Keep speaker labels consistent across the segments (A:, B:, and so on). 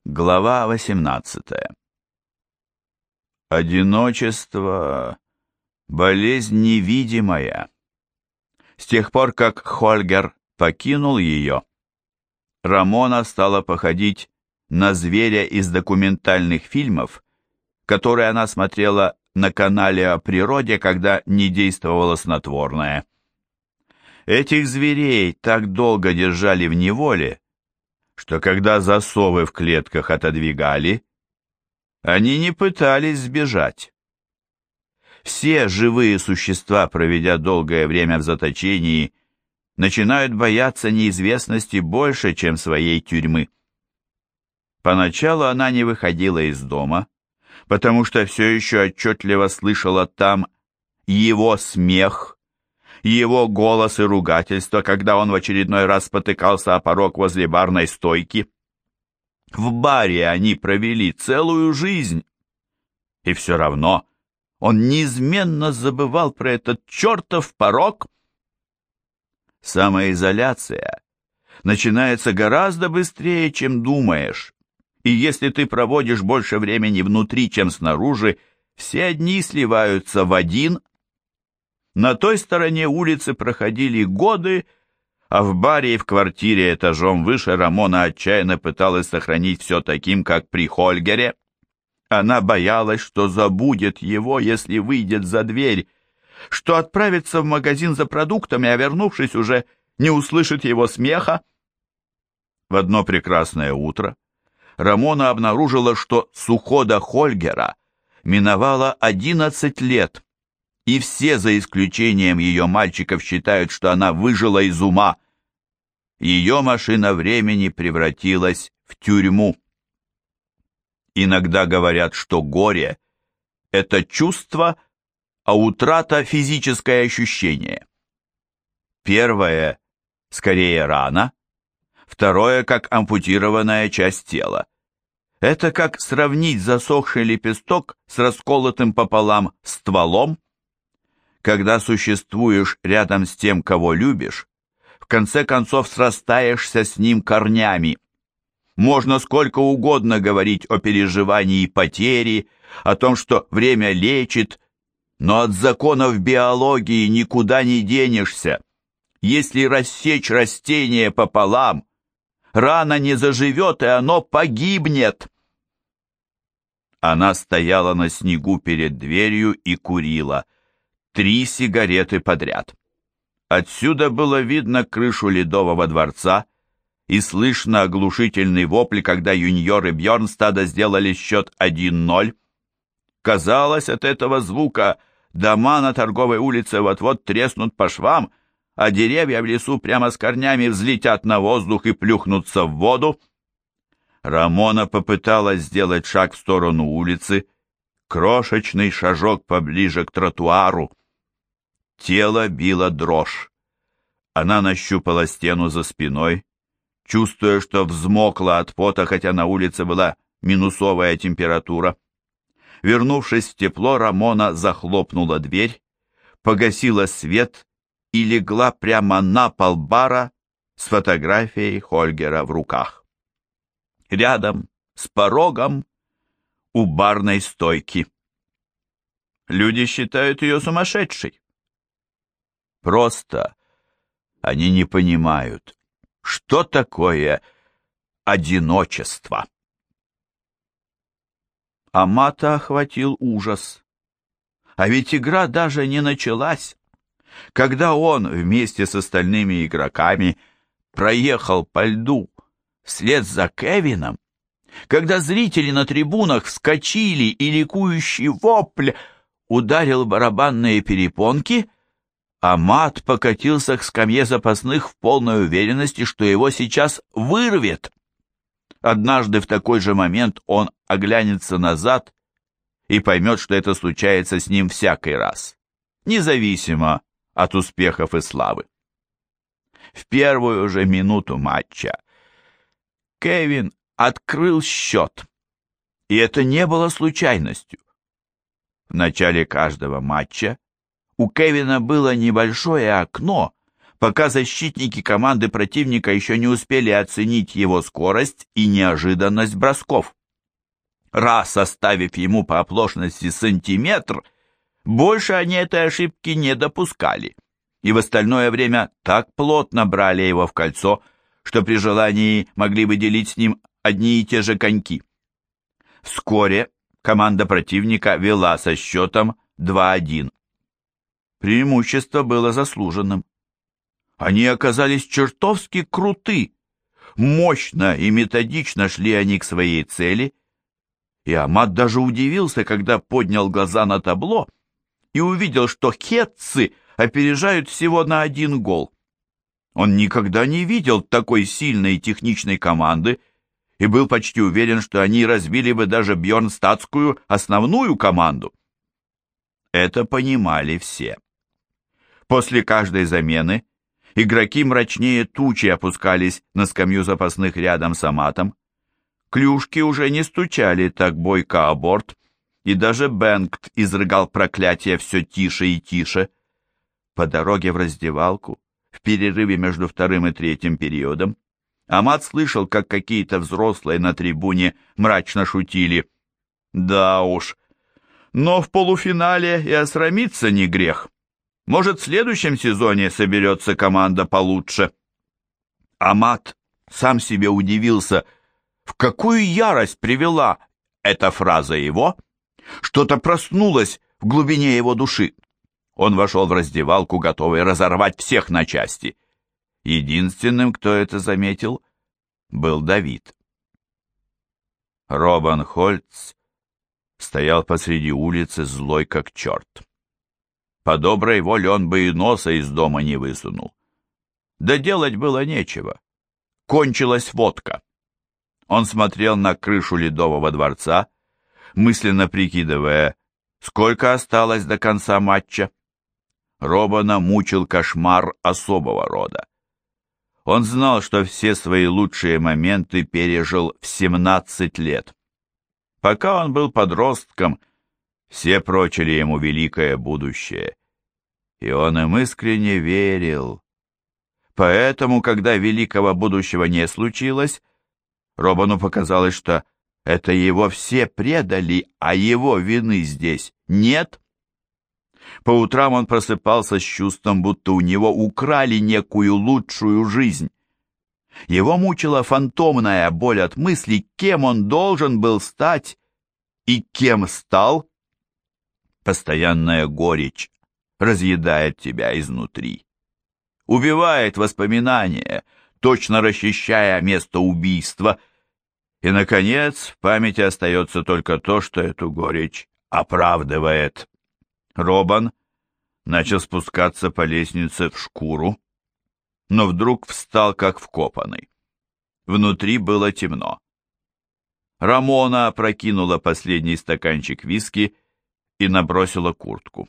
A: Глава 18. Одиночество — болезнь невидимая. С тех пор, как Хольгер покинул ее, Рамона стала походить на зверя из документальных фильмов, которые она смотрела на канале о природе, когда не действовало снотворное. Этих зверей так долго держали в неволе, что когда засовы в клетках отодвигали, они не пытались сбежать. Все живые существа, проведя долгое время в заточении, начинают бояться неизвестности больше, чем своей тюрьмы. Поначалу она не выходила из дома, потому что все еще отчетливо слышала там его смех, его голос и ругательство, когда он в очередной раз спотыкался о порог возле барной стойки. В баре они провели целую жизнь, и все равно он неизменно забывал про этот чертов порог. Самоизоляция начинается гораздо быстрее, чем думаешь, и если ты проводишь больше времени внутри, чем снаружи, все дни сливаются в один. На той стороне улицы проходили годы, а в баре и в квартире этажом выше Рамона отчаянно пыталась сохранить все таким, как при Хольгере. Она боялась, что забудет его, если выйдет за дверь, что отправится в магазин за продуктами, а вернувшись уже не услышит его смеха. В одно прекрасное утро Рамона обнаружила, что с ухода Хольгера миновало 11 лет, и все, за исключением ее мальчиков, считают, что она выжила из ума. Ее машина времени превратилась в тюрьму. Иногда говорят, что горе — это чувство, а утрата — физическое ощущение. Первое — скорее рана, второе — как ампутированная часть тела. Это как сравнить засохший лепесток с расколотым пополам стволом. Когда существуешь рядом с тем, кого любишь, в конце концов срастаешься с ним корнями. Можно сколько угодно говорить о переживании потери, о том, что время лечит, но от законов биологии никуда не денешься. Если рассечь растение пополам, рана не заживет, и оно погибнет. Она стояла на снегу перед дверью и курила 3 сигареты подряд. Отсюда было видно крышу Ледового дворца и слышно оглушительный вопль, когда юниоры Бьернстада сделали счет 1-0. Казалось, от этого звука дома на торговой улице вот-вот треснут по швам, а деревья в лесу прямо с корнями взлетят на воздух и плюхнутся в воду. Рамона попыталась сделать шаг в сторону улицы, крошечный шажок поближе к тротуару. Тело било дрожь. Она нащупала стену за спиной, чувствуя, что взмокла от пота, хотя на улице была минусовая температура. Вернувшись в тепло, Рамона захлопнула дверь, погасила свет и легла прямо на пол бара с фотографией Хольгера в руках. Рядом с порогом у барной стойки. Люди считают ее сумасшедшей. Просто они не понимают, что такое одиночество. Амата охватил ужас. А ведь игра даже не началась. Когда он вместе с остальными игроками проехал по льду вслед за Кевином, когда зрители на трибунах вскочили и ликующий вопль ударил барабанные перепонки, Амат покатился к скамье запасных в полной уверенности, что его сейчас вырвет. Однажды в такой же момент он оглянется назад и поймет, что это случается с ним всякий раз, независимо от успехов и славы. В первую же минуту матча Кевин открыл счет, и это не было случайностью. В начале каждого матча у Кевина было небольшое окно, пока защитники команды противника еще не успели оценить его скорость и неожиданность бросков. Раз оставив ему по оплошности сантиметр, больше они этой ошибки не допускали, и в остальное время так плотно брали его в кольцо, что при желании могли бы делить с ним одни и те же коньки. Вскоре команда противника вела со счетом 2-1. Преимущество было заслуженным. Они оказались чертовски круты. Мощно и методично шли они к своей цели, и Амат даже удивился, когда поднял глаза на табло и увидел, что хетцы опережают всего на 1 гол. Он никогда не видел такой сильной и техничной команды и был почти уверен, что они разбили бы даже бьернстадтскую основную команду. Это понимали все. После каждой замены игроки мрачнее тучи опускались на скамью запасных рядом с Аматом. Клюшки уже не стучали так бойко о борт, и даже Бенгт изрыгал проклятия все тише и тише. По дороге в раздевалку, в перерыве между 2-м и 3-м периодом, Амат слышал, как какие-то взрослые на трибуне мрачно шутили. Да уж, но в полуфинале и осрамиться не грех. Может, в следующем сезоне соберется команда получше. Амат сам себе удивился, в какую ярость привела эта фраза его. Что-то проснулось в глубине его души. Он вошел в раздевалку, готовый разорвать всех на части. Единственным, кто это заметил, был Давид. Робан Хольц стоял посреди улицы, злой как черт. По доброй воле он бы и носа из дома не высунул. Да делать было нечего. Кончилась водка. Он смотрел на крышу Ледового дворца, мысленно прикидывая, сколько осталось до конца матча. Робана мучил кошмар особого рода. Он знал, что все свои лучшие моменты пережил в 17 лет. Пока он был подростком, все прочили ему великое будущее. И он им искренне верил. Поэтому, когда великого будущего не случилось, Робану показалось, что это его все предали, а его вины здесь нет. По утрам он просыпался с чувством, будто у него украли некую лучшую жизнь. Его мучила фантомная боль от мысли, кем он должен был стать и кем стал. Постоянная горечь разъедает тебя изнутри, убивает воспоминания, точно расчищая место убийства. И, наконец, в памяти остается только то, что эту горечь оправдывает. Робан начал спускаться по лестнице в шкуру, но вдруг встал как вкопанный. Внутри было темно. Рамона опрокинула последний стаканчик виски и набросила куртку.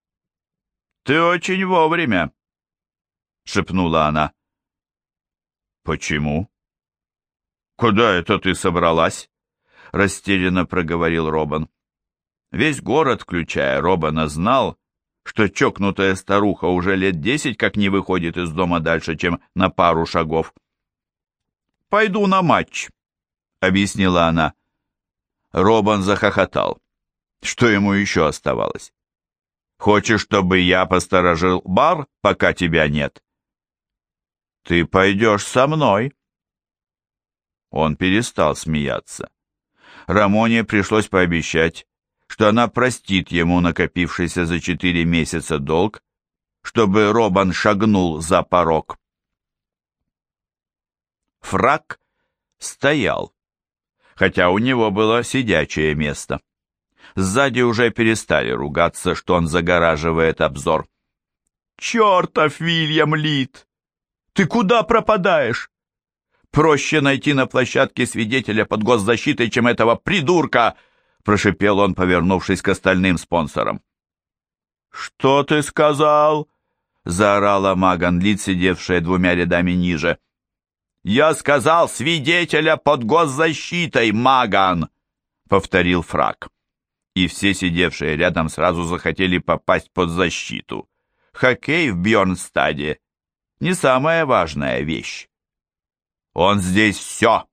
A: «Ты очень вовремя», — шепнула она. «Почему?» «Куда это ты собралась?» — растерянно проговорил Робан. Весь город, включая Робана, знал, что чокнутая старуха уже лет 10 как не выходит из дома дальше, чем на пару шагов. «Пойду на матч», — объяснила она. Робан захохотал. Что ему еще оставалось? «Хочешь, чтобы я посторожил бар, пока тебя нет?» «Ты пойдешь со мной». Он перестал смеяться. Рамоне пришлось пообещать, что она простит ему накопившийся за 4 месяца долг, чтобы Робан шагнул за порог. Фрак стоял, хотя у него было сидячее место. Сзади уже перестали ругаться, что он загораживает обзор. «Чертов Вильям Лид! Ты куда пропадаешь? Проще найти на площадке свидетеля под госзащитой, чем этого придурка!» прошипел он, повернувшись к остальным спонсорам. «Что ты сказал?» — заорала Маган Лид, сидевшая 2 рядами ниже. «Я сказал свидетеля под госзащитой, Маган!» — повторил Фрак. И все сидевшие рядом сразу захотели попасть под защиту. Хоккей в Бьернстаде не самая важная вещь. Он здесь все.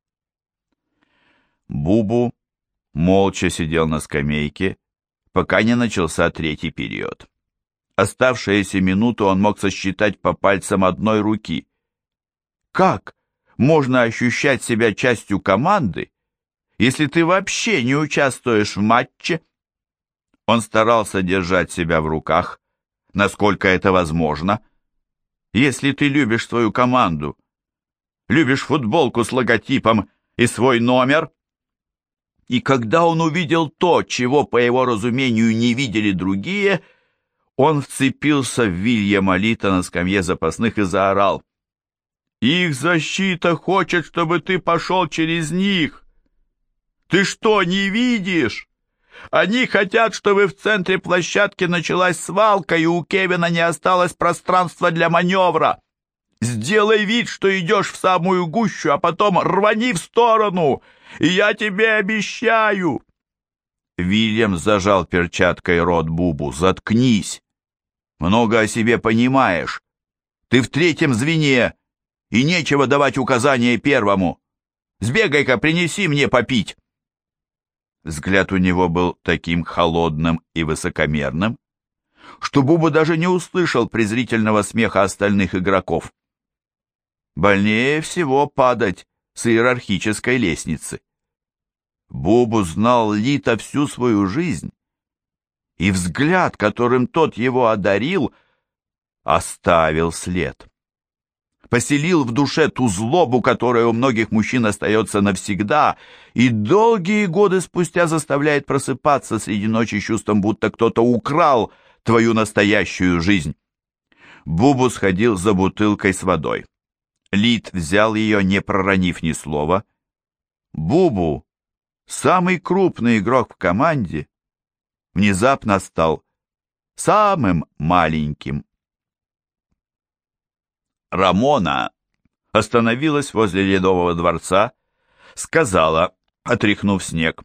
A: Бубу молча сидел на скамейке, пока не начался третий период. Оставшиеся минуты он мог сосчитать по пальцам одной руки. Как можно ощущать себя частью команды, если ты вообще не участвуешь в матче? Он старался держать себя в руках, насколько это возможно. Если ты любишь свою команду, любишь футболку с логотипом и свой номер. И когда он увидел то, чего, по его разумению, не видели другие, он вцепился в Вильяма Лита на скамье запасных и заорал: «Их защита хочет, чтобы ты пошел через них! Ты что, не видишь? Они хотят, чтобы в центре площадки началась свалка, и у Кевина не осталось пространства для маневра. Сделай вид, что идешь в самую гущу, а потом рвани в сторону, и я тебе обещаю!» Вильям зажал перчаткой рот Бубу. «Заткнись! Много о себе понимаешь. Ты в третьем звене, и нечего давать указания первому. Сбегай-ка, принеси мне попить!» Взгляд у него был таким холодным и высокомерным, что Буба даже не услышал презрительного смеха остальных игроков. Больнее всего падать с иерархической лестницы. Бубу знал Лита всю свою жизнь, и взгляд, которым тот его одарил, оставил след. Поселил в душе ту злобу, которая у многих мужчин остается навсегда, и долгие годы спустя заставляет просыпаться среди ночи чувством, будто кто-то украл твою настоящую жизнь. Бубу сходил за бутылкой с водой. Лит взял ее, не проронив ни слова. Бубу, самый крупный игрок в команде, внезапно стал самым маленьким. Рамона остановилась возле Ледового дворца, сказала, отряхнув снег: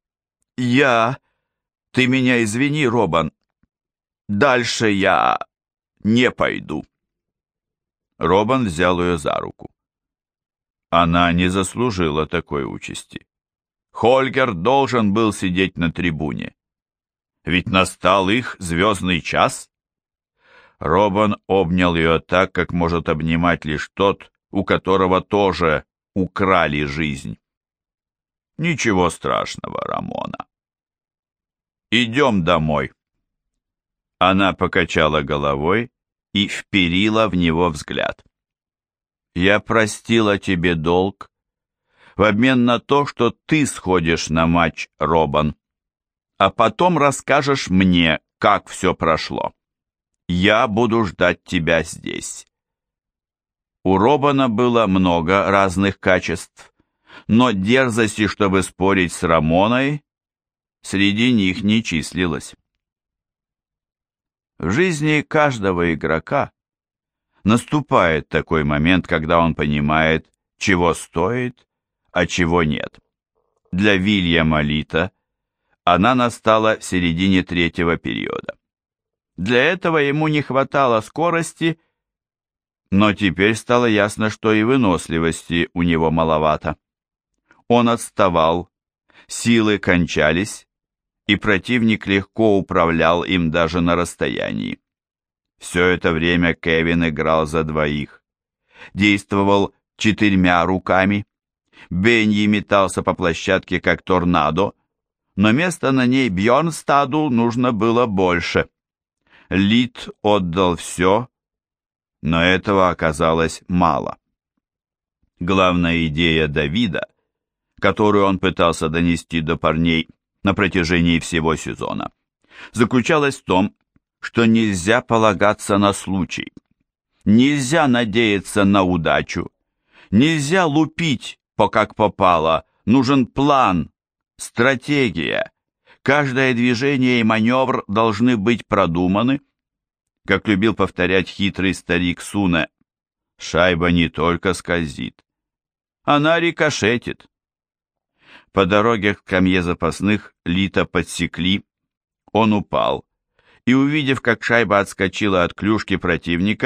A: Ты меня извини, Робан, дальше я не пойду». Робан взял ее за руку. Она не заслужила такой участи. Хольгер должен был сидеть на трибуне. Ведь настал их звездный час. Робан обнял ее так, как может обнимать лишь тот, у которого тоже украли жизнь. «Ничего страшного, Рамона. Идем домой». Она покачала головой и вперила в него взгляд. «Я простила тебе долг в обмен на то, что ты сходишь на матч, Робан, а потом расскажешь мне, как все прошло. Я буду ждать тебя здесь». У Робана было много разных качеств, но дерзости, чтобы спорить с Рамоной, среди них не числилось. В жизни каждого игрока наступает такой момент, когда он понимает, чего стоит, а чего нет. Для Вильяма Лита она настала в середине третьего периода. Для этого ему не хватало скорости, но теперь стало ясно, что и выносливости у него маловато. Он отставал, силы кончались, и противник легко управлял им даже на расстоянии. Все это время Кевин играл за двоих. Действовал 4 руками. Беньи метался по площадке, как торнадо, но места на ней Бьернстаду нужно было больше. Лит отдал все, но этого оказалось мало. Главная идея Давида, которую он пытался донести до парней на протяжении всего сезона, заключалась в том, что нельзя полагаться на случай, нельзя надеяться на удачу, нельзя лупить как попало, нужен план, стратегия. Каждое движение и маневр должны быть продуманы. Как любил повторять хитрый старик Суне, шайба не только скользит, она рикошетит. По дороге к скамье запасных Лита подсекли, он упал, и, увидев, как шайба отскочила от клюшки противника,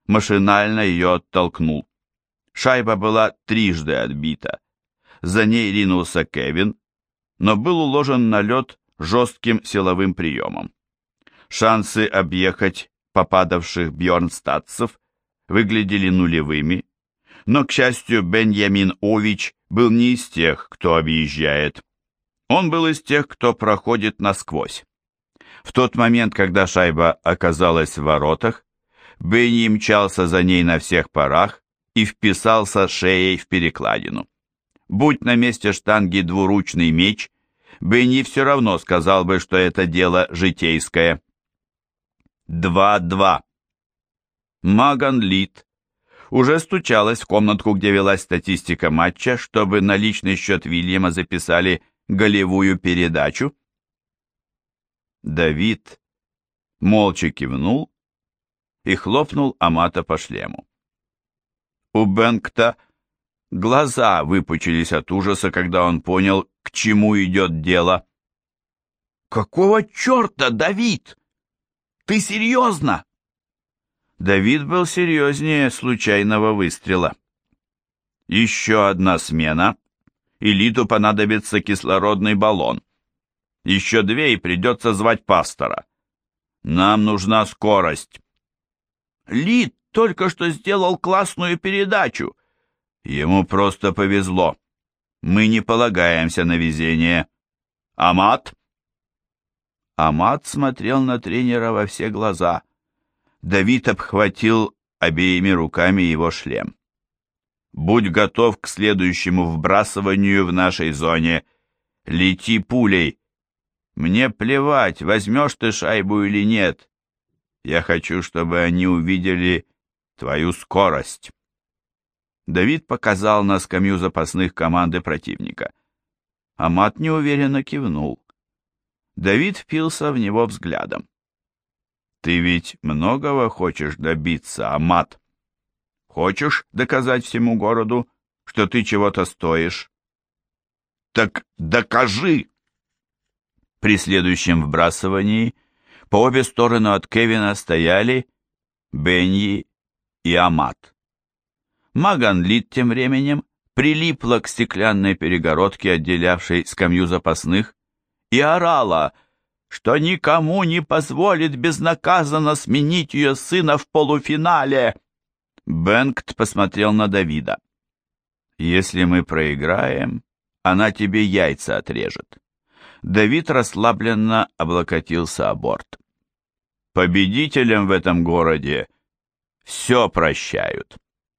A: машинально ее оттолкнул. Шайба была трижды отбита. За ней ринулся Кевин, но был уложен на лед жестким силовым приемом. Шансы объехать попадавших бьорнстадцев выглядели нулевыми, но, к счастью, Беньямин Ович был не из тех, кто объезжает. Он был из тех, кто проходит насквозь. В тот момент, когда шайба оказалась в воротах, Бенни мчался за ней на всех парах и вписался шеей в перекладину. Будь на месте штанги двуручный меч, Бенни все равно сказал бы, что это дело житейское. 2-2. Маган Лид уже стучалась в комнатку, где велась статистика матча, чтобы на личный счет Вильяма записали голевую передачу. Давид молча кивнул и хлопнул Амата по шлему. У Бенгта глаза выпучились от ужаса, когда он понял, к чему идет дело. «Какого черта, Давид? Ты серьезно?» Давид был серьезнее случайного выстрела. Еще одна смена, и Лиду понадобится кислородный баллон. Еще 2, и придется звать пастора. Нам нужна скорость. Лид только что сделал классную передачу. Ему просто повезло. Мы не полагаемся на везение. Амат? Амат смотрел на тренера во все глаза. Давид обхватил обеими руками его шлем. «Будь готов к следующему вбрасыванию в нашей зоне. Лети пулей. Мне плевать, возьмешь ты шайбу или нет. Я хочу, чтобы они увидели твою скорость». Давид показал на скамью запасных команды противника. Амат неуверенно кивнул. Давид впился в него взглядом. «Ты ведь многого хочешь добиться, Амат? Хочешь доказать всему городу, что ты чего-то стоишь?» «Так докажи!» При следующем вбрасывании по обе стороны от Кевина стояли Беньи и Амат. Маган Лид тем временем прилипла к стеклянной перегородке, отделявшей скамью запасных, и орала, что никому не позволит безнаказанно сменить ее сына в полуфинале. Бенгт посмотрел на Давида. «Если мы проиграем, она тебе яйца отрежет». Давид расслабленно облокотился о борт. «Победителям в этом городе все прощают».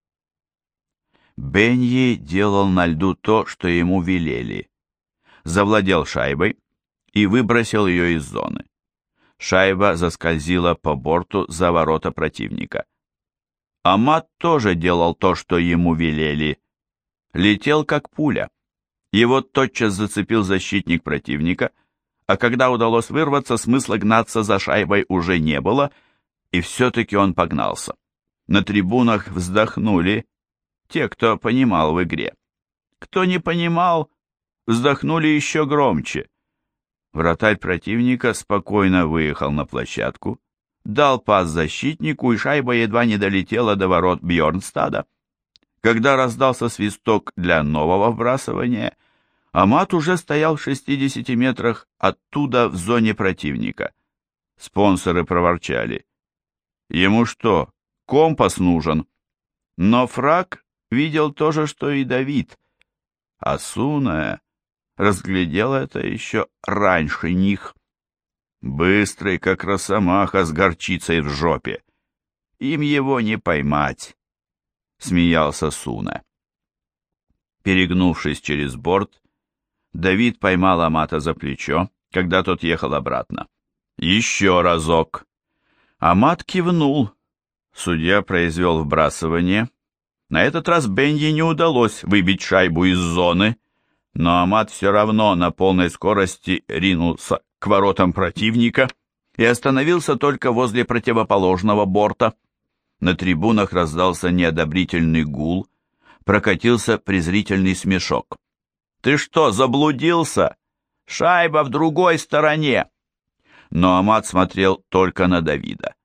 A: Беньи делал на льду то, что ему велели. Завладел шайбой и выбросил ее из зоны. Шайба заскользила по борту за ворота противника. Амат тоже делал то, что ему велели. Летел как пуля. Его тотчас зацепил защитник противника, а когда удалось вырваться, смысла гнаться за шайбой уже не было, и все-таки он погнался. На трибунах вздохнули те, кто понимал в игре. Кто не понимал, вздохнули еще громче. Вратарь противника спокойно выехал на площадку, дал пас защитнику, и шайба едва не долетела до ворот Бьорнстада. Когда раздался свисток для нового вбрасывания, Амат уже стоял в 60 метрах оттуда в зоне противника. Спонсоры проворчали. Ему что, компас нужен? Но Фрак видел то же, что и Давид. А Суная разглядел это еще раньше них. Быстрый, как росомаха с горчицей в жопе. Им его не поймать, смеялся Суна. Перегнувшись через борт, Давид поймал Амата за плечо, когда тот ехал обратно. Еще разок. Амат кивнул. Судья произвел вбрасывание. На этот раз Беньи не удалось выбить шайбу из зоны, но Амат все равно на полной скорости ринулся к воротам противника и остановился только возле противоположного борта. На трибунах раздался неодобрительный гул, прокатился презрительный смешок. «Ты что, заблудился? Шайба в другой стороне!» Но Амат смотрел только на Давида.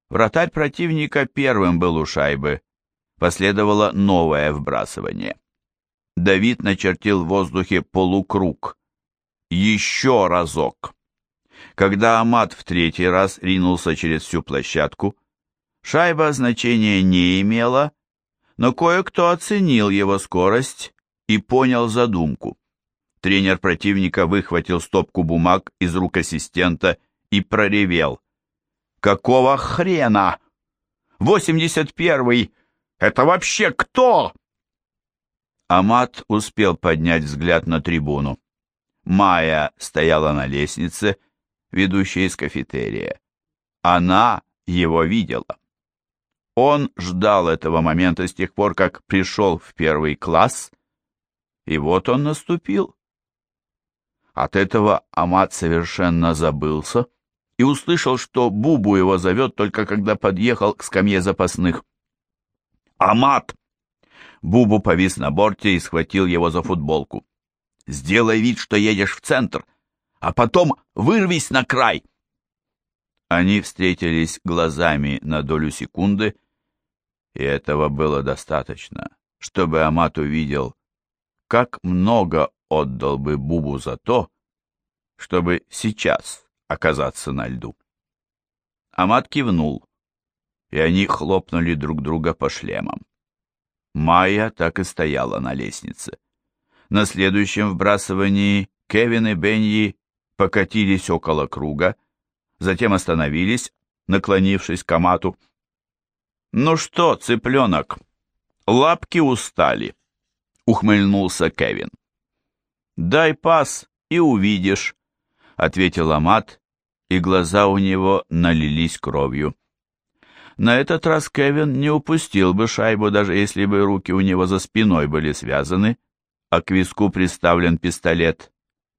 A: Вратарь противника первым был у шайбы. Последовало новое вбрасывание. Давид начертил в воздухе полукруг. Еще разок. Когда Амат в третий раз ринулся через всю площадку, шайба значения не имела, но кое-кто оценил его скорость и понял задумку. Тренер противника выхватил стопку бумаг из рук ассистента и проревел: «Какого хрена? 81-й! Это вообще кто?» Амат успел поднять взгляд на трибуну. Майя стояла на лестнице, ведущей из кафетерия. Она его видела. Он ждал этого момента с тех пор, как пришел в первый класс, и вот он наступил. От этого Амат совершенно забылся и услышал, что Бубу его зовет, только когда подъехал к скамье запасных. «Амат!» Бубу повис на борте и схватил его за футболку. «Сделай вид, что едешь в центр, а потом вырвись на край!» Они встретились глазами на долю секунды, и этого было достаточно, чтобы Амат увидел, как много отдал бы Бубу за то, чтобы сейчас оказаться на льду. Амат кивнул, и они хлопнули друг друга по шлемам. Майя так и стояла на лестнице. На следующем вбрасывании Кевин и Беньи покатились около круга, затем остановились, наклонившись к Амату. «Ну что, цыпленок, лапки устали?» — ухмыльнулся Кевин. «Дай пас и увидишь», — ответил Амат, и глаза у него налились кровью. На этот раз Кевин не упустил бы шайбу, даже если бы руки у него за спиной были связаны, а к виску приставлен пистолет.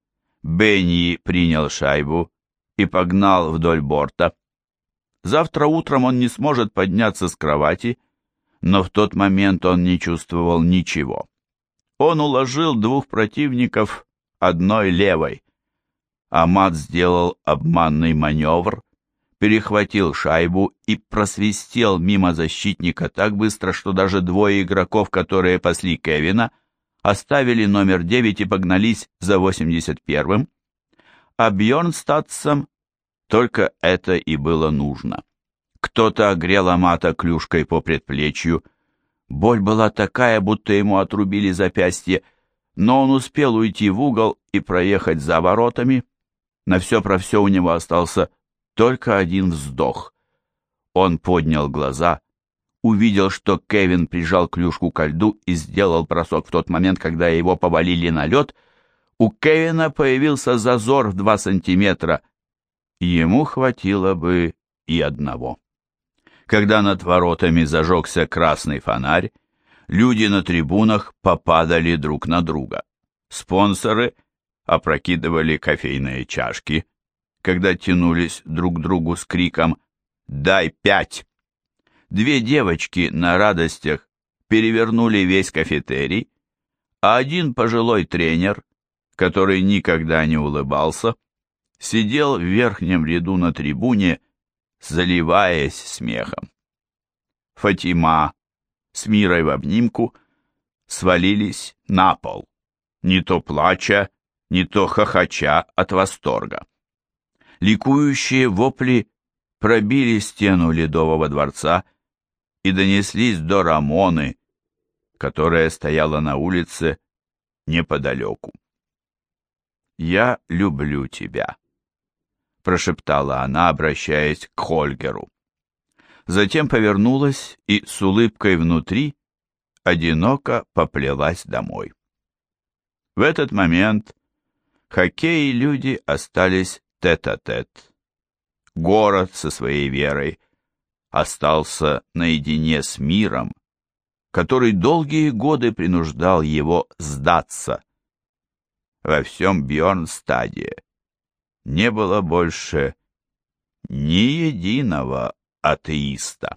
A: Беньи принял шайбу и погнал вдоль борта. Завтра утром он не сможет подняться с кровати, но в тот момент он не чувствовал ничего. Он уложил двух противников одной левой. Амат сделал обманный маневр, перехватил шайбу и просвистел мимо защитника так быстро, что даже двое игроков, которые пасли Кевина, оставили номер 9 и погнались за 81-м, а Бьернстадтсам только это и было нужно. Кто-то огрел Амата клюшкой по предплечью. Боль была такая, будто ему отрубили запястье, но он успел уйти в угол и проехать за воротами. На все про все у него остался только один вздох. Он поднял глаза, увидел, что Кевин прижал клюшку ко льду и сделал бросок в тот момент, когда его повалили на лед. У Кевина появился зазор в 2 сантиметра. Ему хватило бы и одного. Когда над воротами зажегся красный фонарь, люди на трибунах попадали друг на друга. Спонсоры опрокидывали кофейные чашки, когда тянулись друг к другу с криком «Дай 5!». Две девочки на радостях перевернули весь кафетерий, а один пожилой тренер, который никогда не улыбался, сидел в верхнем ряду на трибуне, заливаясь смехом. Фатима с Мирой в обнимку свалились на пол, не то плача, не то хохоча от восторга. Ликующие вопли пробили стену Ледового дворца и донеслись до Рамоны, которая стояла на улице неподалеку. «Я люблю тебя», — прошептала она, обращаясь к Хольгеру. Затем повернулась и с улыбкой внутри одиноко поплелась домой. В этот момент хоккей и люди остались тет-а-тет. Город со своей верой остался наедине с миром, который долгие годы принуждал его сдаться. Во всем Бьернстаде не было больше ни единого атеиста.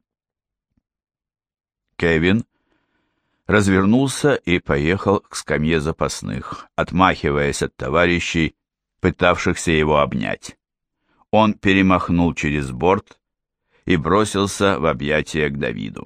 A: Кевин развернулся и поехал к скамье запасных, отмахиваясь от товарищей, пытавшихся его обнять. Он перемахнул через борт и бросился в объятия к Давиду.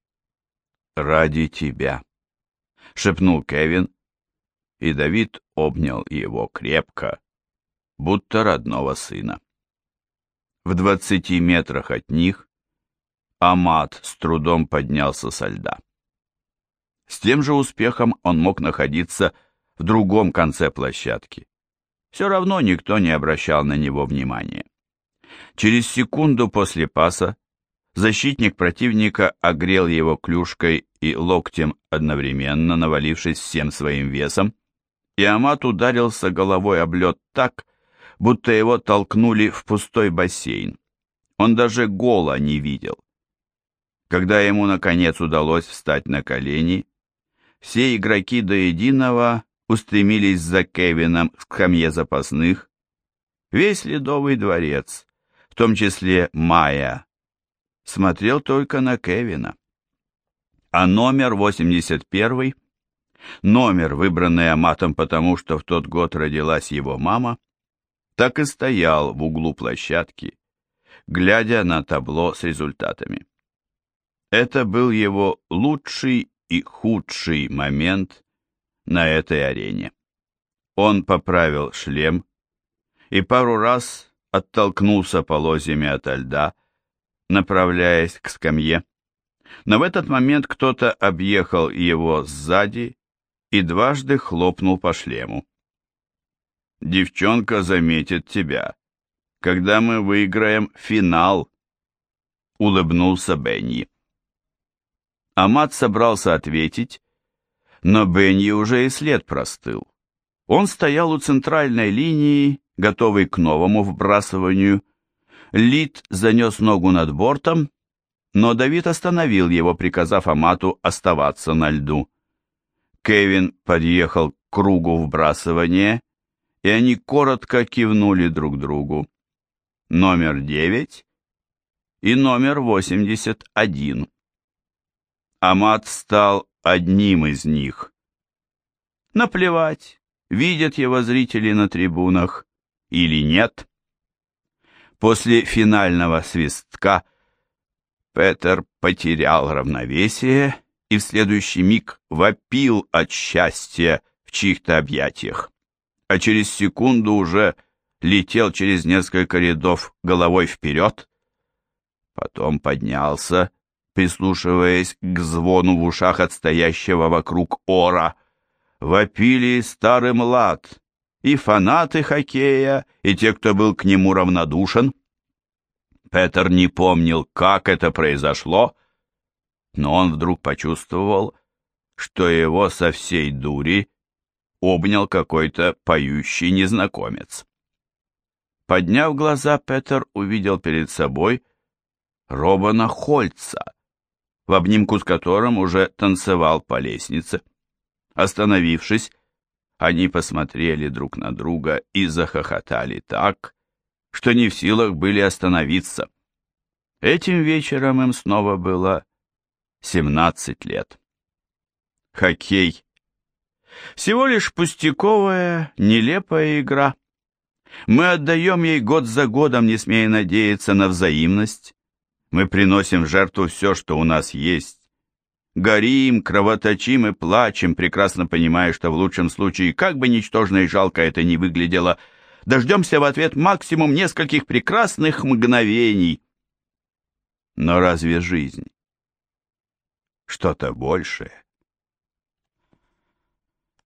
A: «Ради тебя», — шепнул Кевин, и Давид обнял его крепко, будто родного сына. В 20 метрах от них Амат с трудом поднялся со льда. С тем же успехом он мог находиться в другом конце площадки. Все равно никто не обращал на него внимания. Через секунду после паса защитник противника огрел его клюшкой и локтем одновременно, навалившись всем своим весом, и Амат ударился головой об лед так, будто его толкнули в пустой бассейн. Он даже гола не видел. Когда ему, наконец, удалось встать на колени, все игроки до единого устремились за Кевином к скамье запасных. Весь Ледовый дворец, в том числе Майя, смотрел только на Кевина. А номер 81, номер, выбранный Аматом потому, что в тот год родилась его мама, так и стоял в углу площадки, глядя на табло с результатами. Это был его лучший и худший момент на этой арене. Он поправил шлем и пару раз оттолкнулся полозьями ото льда, направляясь к скамье, но в этот момент кто-то объехал его сзади и дважды хлопнул по шлему. «Девчонка заметит тебя, когда мы выиграем финал», — улыбнулся Бенни. Амат собрался ответить, но Бенни уже и след простыл. Он стоял у центральной линии, готовый к новому вбрасыванию. Лид занес ногу над бортом, но Давид остановил его, приказав Амату оставаться на льду. Кевин подъехал к кругу вбрасывания, и они коротко кивнули друг другу. Номер 9 и номер 81. Амат стал одним из них. Наплевать, видят его зрители на трибунах или нет. После финального свистка Петер потерял равновесие и в следующий миг вопил от счастья в чьих-то объятиях, а через секунду уже летел через несколько рядов головой вперед. Потом поднялся, прислушиваясь к звону в ушах от стоящего вокруг ора. Вопили старый млад, и фанаты хоккея, и те, кто был к нему равнодушен. Петер не помнил, как это произошло, но он вдруг почувствовал, что его со всей дури обнял какой-то поющий незнакомец. Подняв глаза, Петер увидел перед собой Робана Хольца, в обнимку с которым уже танцевал по лестнице. Остановившись, они посмотрели друг на друга и захохотали так, что не в силах были остановиться. Этим вечером им снова было 17 лет. Хоккей. Всего лишь пустяковая, нелепая игра. Мы отдаем ей год за годом, не смея надеяться на взаимность. Мы приносим в жертву все, что у нас есть. Горим, кровоточим и плачем, прекрасно понимая, что в лучшем случае, как бы ничтожно и жалко это ни выглядело, дождемся в ответ максимум нескольких прекрасных мгновений. Но разве жизнь что-то большее?